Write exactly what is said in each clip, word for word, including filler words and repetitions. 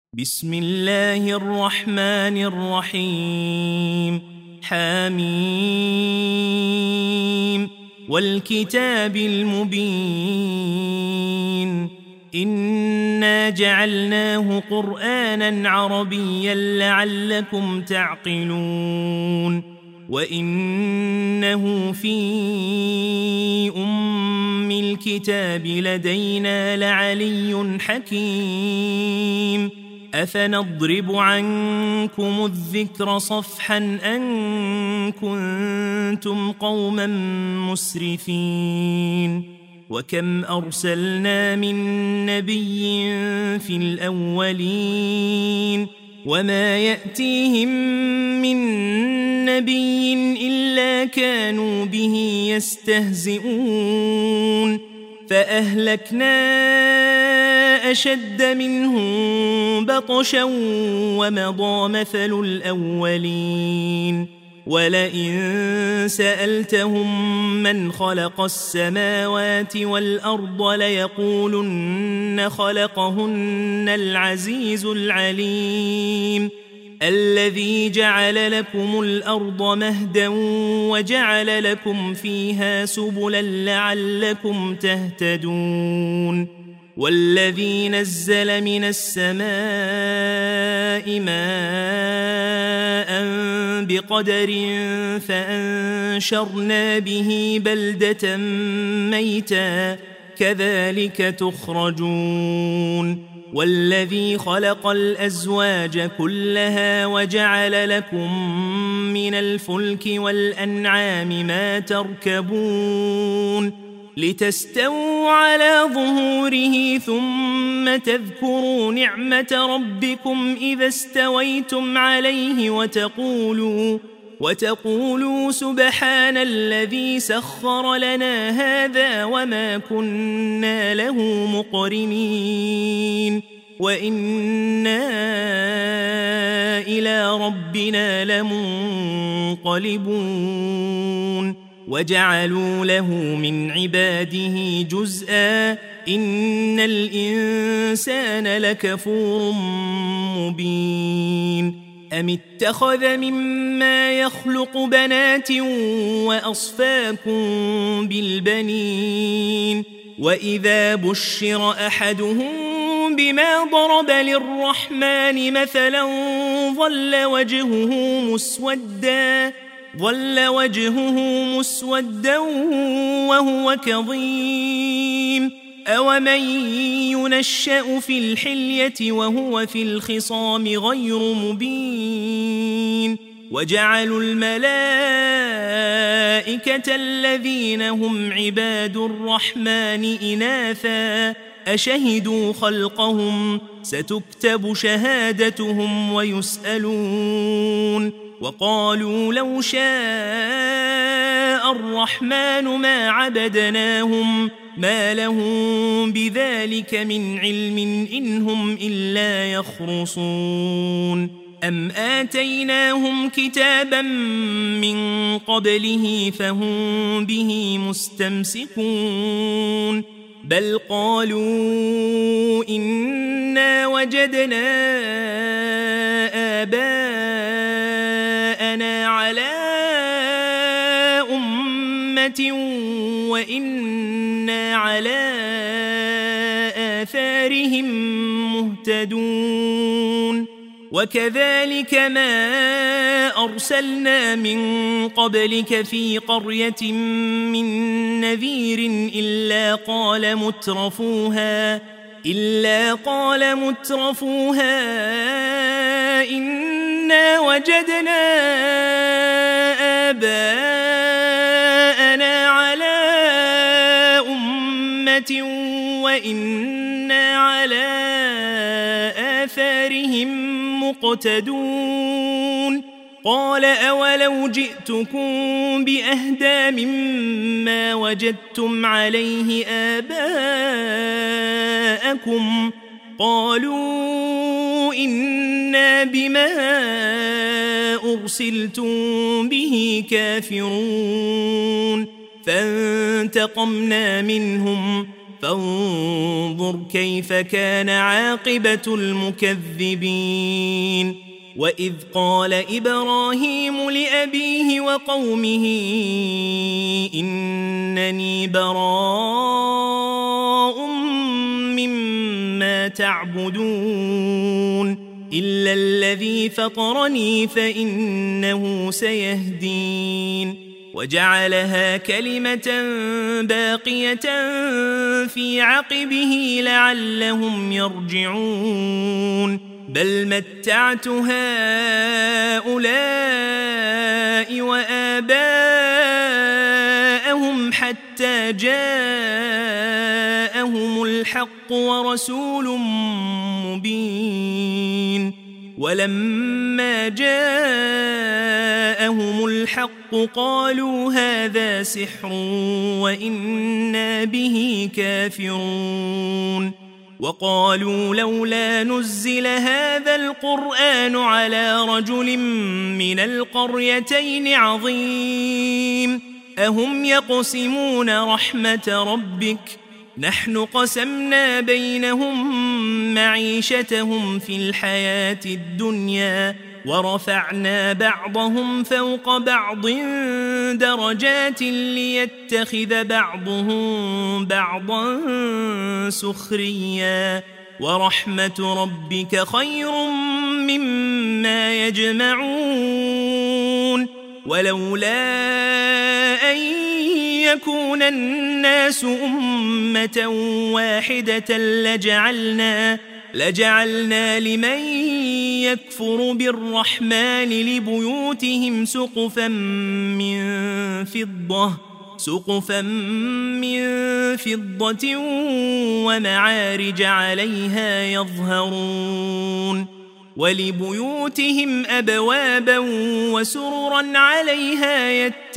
بسم الله الرحمن الرحيم حميم والكتاب المبين إنا جعلناه قرآنا عربيا لعلكم تعقلون وإنه في أم الكتاب لدينا لعلي حكيم أفنضرب عنكم الذكر صفحا أن كنتم قوما مسرفين وكم أرسلنا من نبي في الأولين وما يأتيهم من نبي إلا كانوا به يستهزئون فأهلكنا أشد منهم بطشا ومضى مثل الأولين ولئن سألتهم من خلق السماوات والأرض ليقولن خلقهن العزيز العليم الذي جعل لكم الأرض مهدا وجعل لكم فيها سبلا لعلكم تهتدون والذي نزل من السماء ماء بقدر فأنشرنا به بلدة ميتا كذلك تخرجون والذي خلق الأزواج كلها وجعل لكم من الفلك والأنعام ما تركبون لتستووا على ظهوره ثم تذكروا نعمة ربكم إذا استويتم عليه وتقولوا وتقولوا سبحان الذي سخر لنا هذا وما كنا له مقرنين وإنا إلى ربنا لمنقلبون وجعلوا له من عباده جزءا إن الإنسان لكفور مبين أم اتخذ مما يخلق بنات وأصفاكم بالبنين وإذا بشر أحدهم بما ضرب للرحمن مثلا ظل وجهه مسودا ظل وجهه مسودا وهو كظيم أومن ينشأ في الحلية وهو في الخصام غير مبين وجعلوا الملائكة الذين هم عباد الرحمن إناثا أشهدوا خلقهم ستكتب شهادتهم ويسألون وقالوا لو شاء الرحمن ما عبدناهم ما لهم بذلك من علم إنهم إلا يخرصون أم آتيناهم كتابا من قبله فهم به مستمسكون بل قالوا إنا وجدنا آباءنا على أمة وإنا على آثارهم مهتدون وكذلك ما أرسلنا من قبلك في قرية من نذير إلا قال مترفوها إلا قال مترفوها إنا وجدنا آباءنا على أمة وإنا على آثارهم مقتدون قال أولو جئتكم بأهدى مما وجدتم عليه آباءكم قالوا إنا بما أرسلتم به كافرون فانتقمنا منهم فانظر كيف كان عاقبة المكذبين وإذ قال إبراهيم لأبيه وقومه إنني براء مما تعبدون إلا الذي فطرني فإنه سيهدين وجعلها كلمة باقية في عقبه لعلهم يرجعون بل متعت هؤلاء وآباءهم حتى جاءهم الحق ورسول مبين ولما جاءهم الحق قالوا هذا سحر وإنا به كافرون وقالوا لولا نزل هذا القرآن على رجل من القريتين عظيم أهم يقسمون رحمة ربك نحن قسمنا بينهم معيشتهم في الحياة الدنيا ورفعنا بعضهم فوق بعض درجات ليتخذ بعضهم بعضا سخريا ورحمة ربك خير مما يجمعون ولولا أن يكون الناس أمة واحدة لجعلنا لجعلنا لمن يكفر بالرحمن لبيوتهم سقفا من فضة سقفا من فضة ومعارج عليها يظهرون ولبيوتهم أبوابا وسررا عليها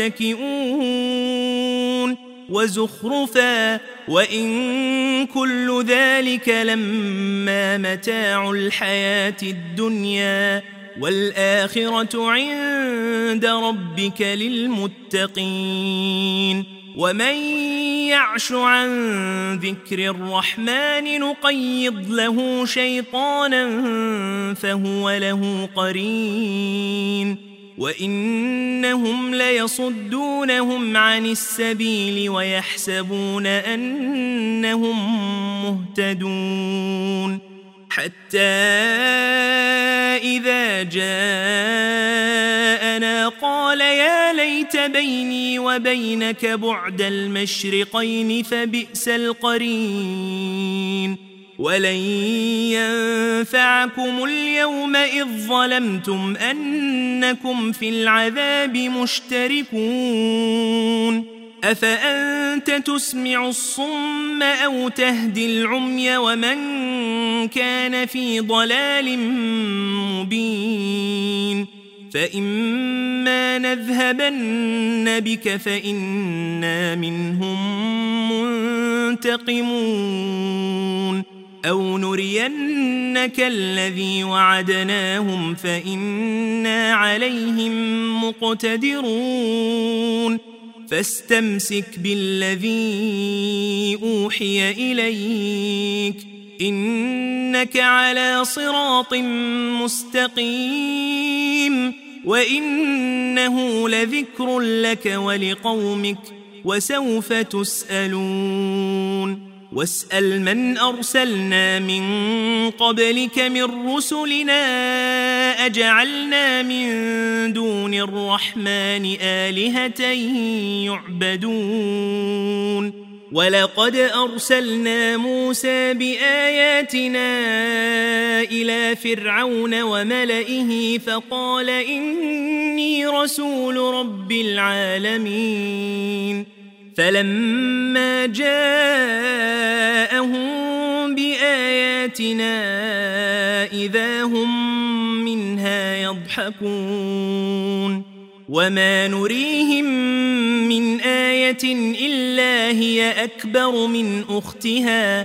يتكئون وزخرفا وإن كل ذلك لما متاع الحياة الدنيا والآخرة عند ربك للمتقين ومن يعش عن ذكر الرحمن نقيض له شيطانا فهو له قرين وإنهم ليصدونهم عن السبيل ويحسبون أنهم مهتدون حتى إذا جاءنا قال يا ليت بيني وبينك بعد المشرقين فبئس القرين ولن ينفعكم اليوم إذ ظلمتم أنكم في العذاب مشتركون أفأنت تسمع الصم أو تهدي العمي ومن كان في ضلال مبين فإما نذهبن بك فإنا منهم منتقمون أو نرينك الذي وعدناهم فإنا عليهم مقتدرون فاستمسك بالذي أوحي إليك إنك على صراط مستقيم وإنه لذكر لك ولقومك وسوف تسألون واسأل من أرسلنا من قبلك من رسلنا أجعلنا من دون الرحمن آلهة يعبدون ولقد أرسلنا موسى بآياتنا إلى فرعون وملئه فقال إني رسول رب العالمين فلما جاءهم بآياتنا إذا هم منها يضحكون وما نريهم من آية إلا هي أكبر من أختها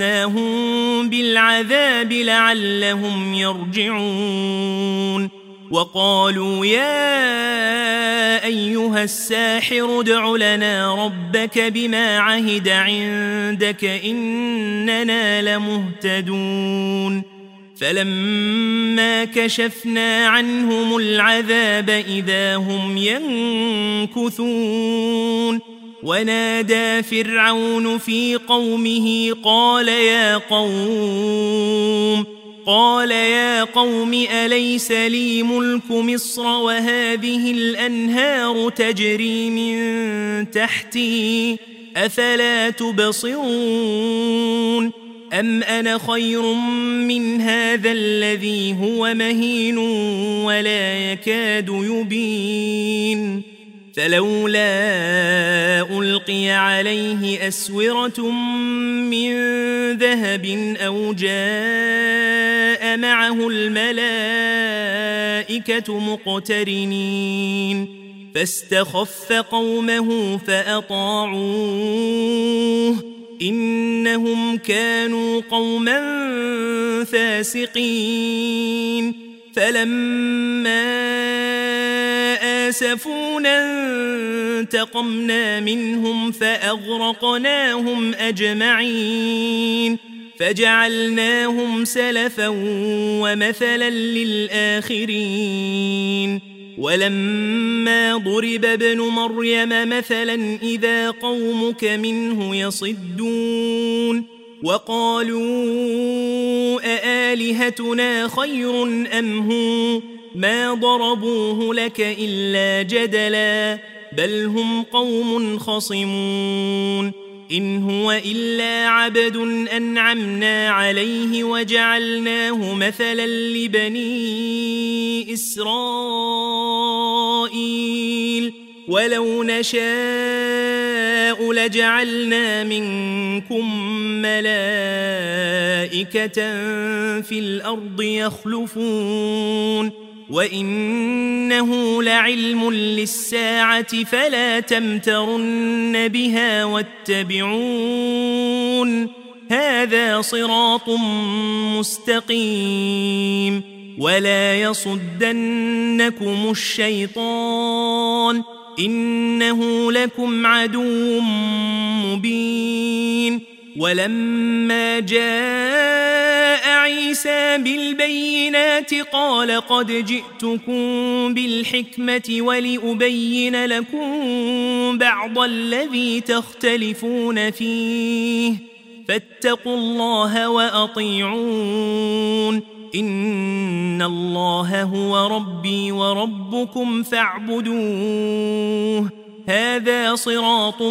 وأخذناهم بالعذاب لعلهم يرجعون وقالوا يا أيها الساحر ادع لنا ربك بما عهد عندك إننا لمهتدون فلما كشفنا عنهم العذاب إذا هم ينكثون ونادى فرعون في قومه قال يا قوم قال يا قوم أليس لي ملك مصر وهذه الأنهار تجري من تحتي أفلا تبصرون أم أنا خير من هذا الذي هو مهين ولا يكاد يبين فلولا ألقي عليه أسورة من ذهب أو جاء معه الملائكة مقترنين فاستخف قومه فأطاعوه إنهم كانوا قوما فاسقين فلما آسفونا انتقمنا منهم فأغرقناهم أجمعين فجعلناهم سلفا ومثلا للآخرين ولما ضرب ابن مريم مثلا إذا قومك منه يصدون وقالوا أآلهتنا خير أم هو ما ضربوه لك إلا جدلا بل هم قوم خصمون إن هو إلا عبد أنعمنا عليه وجعلناه مثلا لبني إسرائيل ولو نشاء لجعلنا منكم ملائكة في الأرض يخلفون وإنه لعلم للساعة فلا تمترن بها واتبعون هذا صراط مستقيم ولا يصدنكم الشيطان إنه لكم عدو مبين ولما جاء عيسى بالبينات قال قد جئتكم بالحكمة ولأبين لكم بعض الذي تختلفون فيه فاتقوا الله وأطيعون إن الله هو ربي وربكم فاعبدوه هذا صراط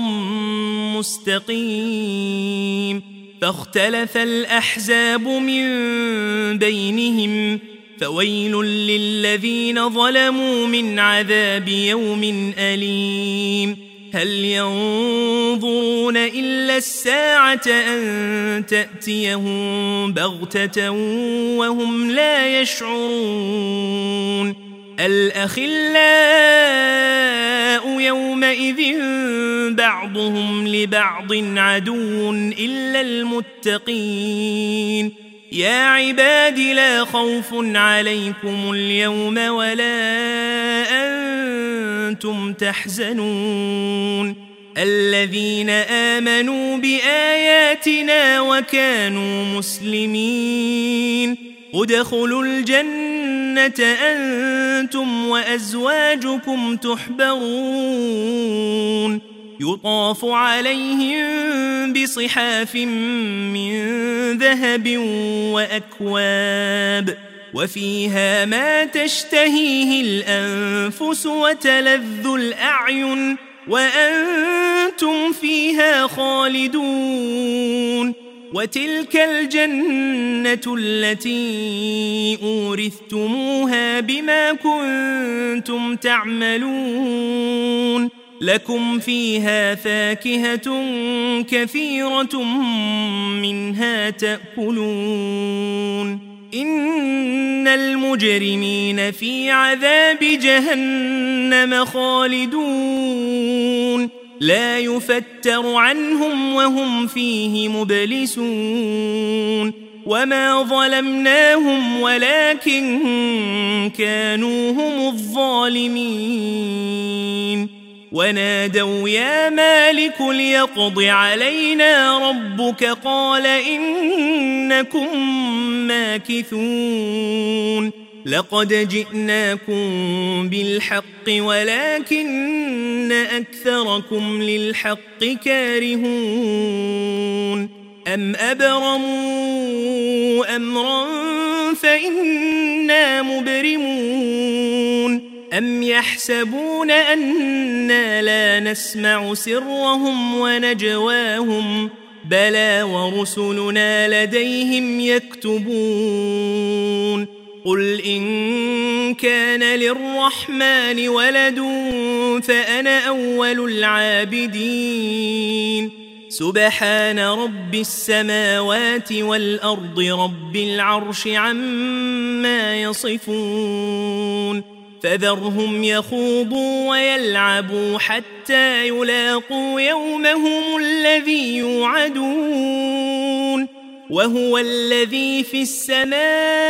مستقيم فاختلف الأحزاب من بينهم فويل للذين ظلموا من عذاب يوم أليم هل ينظرون إلا الساعة أن تأتيهم بغتة وهم لا يشعرون الأخلاء يومئذ بعضهم لبعض عدو إلا المتقين يا عباد لا خوف عليكم اليوم ولا أنتم تحزنون الذين آمنوا بآياتنا وكانوا مسلمين ادخلوا الجنة أنتم وأزواجكم تحبرون يطاف عليهم بصحاف من ذهب وأكواب وفيها ما تشتهيه الأنفس وتلذ الأعين وأنتم فيها خالدون وتلك الجنة التي أورثتموها بما كنتم تعملون لكم فيها فاكهة كثيرة منها تأكلون إن المجرمين في عذاب جهنم خالدون لا يفتر عنهم وهم فيه مبلسون وما ظلمناهم ولكن كانوا هم الظالمين ونادوا يا مالك ليقض علينا ربك قال إنكم ماكثون لقد جئناكم بالحق ولكن أكثركم للحق كارهون أم أبرموا أمرا فإنا مبرمون أم يحسبون أنا لا نسمع سرهم ونجواهم بلى ورسلنا لديهم يكتبون قل إن كان للرحمن ولد فأنا أول العابدين سبحان رب السماوات والأرض رب العرش عما يصفون فذرهم يخوضوا ويلعبوا حتى يلاقوا يومهم الذي يوعدون وهو الذي في السماء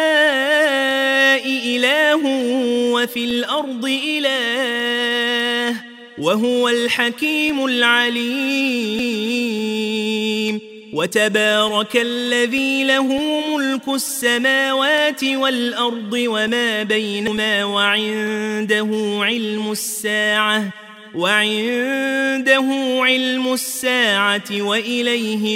إله وفي الأرض إله وهو الحكيم العليم وتبارك الذي له ملك السماوات والأرض وما بينهما وعنده علم الساعة وعنده علم الساعة وإليه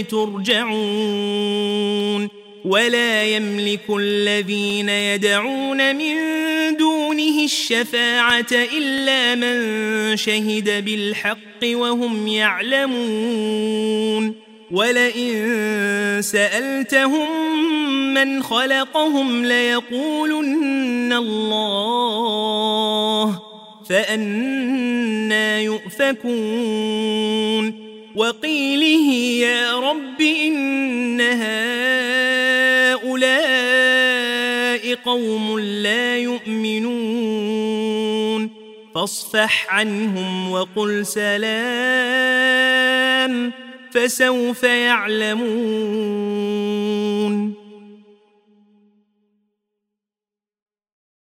ترجعون ولا يملك الذين يدعون من دونه الشفاعة إلا من شهد بالحق وهم يعلمون ولئن سألتهم من خلقهم ليقولن الله فأنى يؤفكون وقيله يا رب إن هؤلاء قوم لا يؤمنون فاصفح عنهم وقل سلام فسوف يعلمون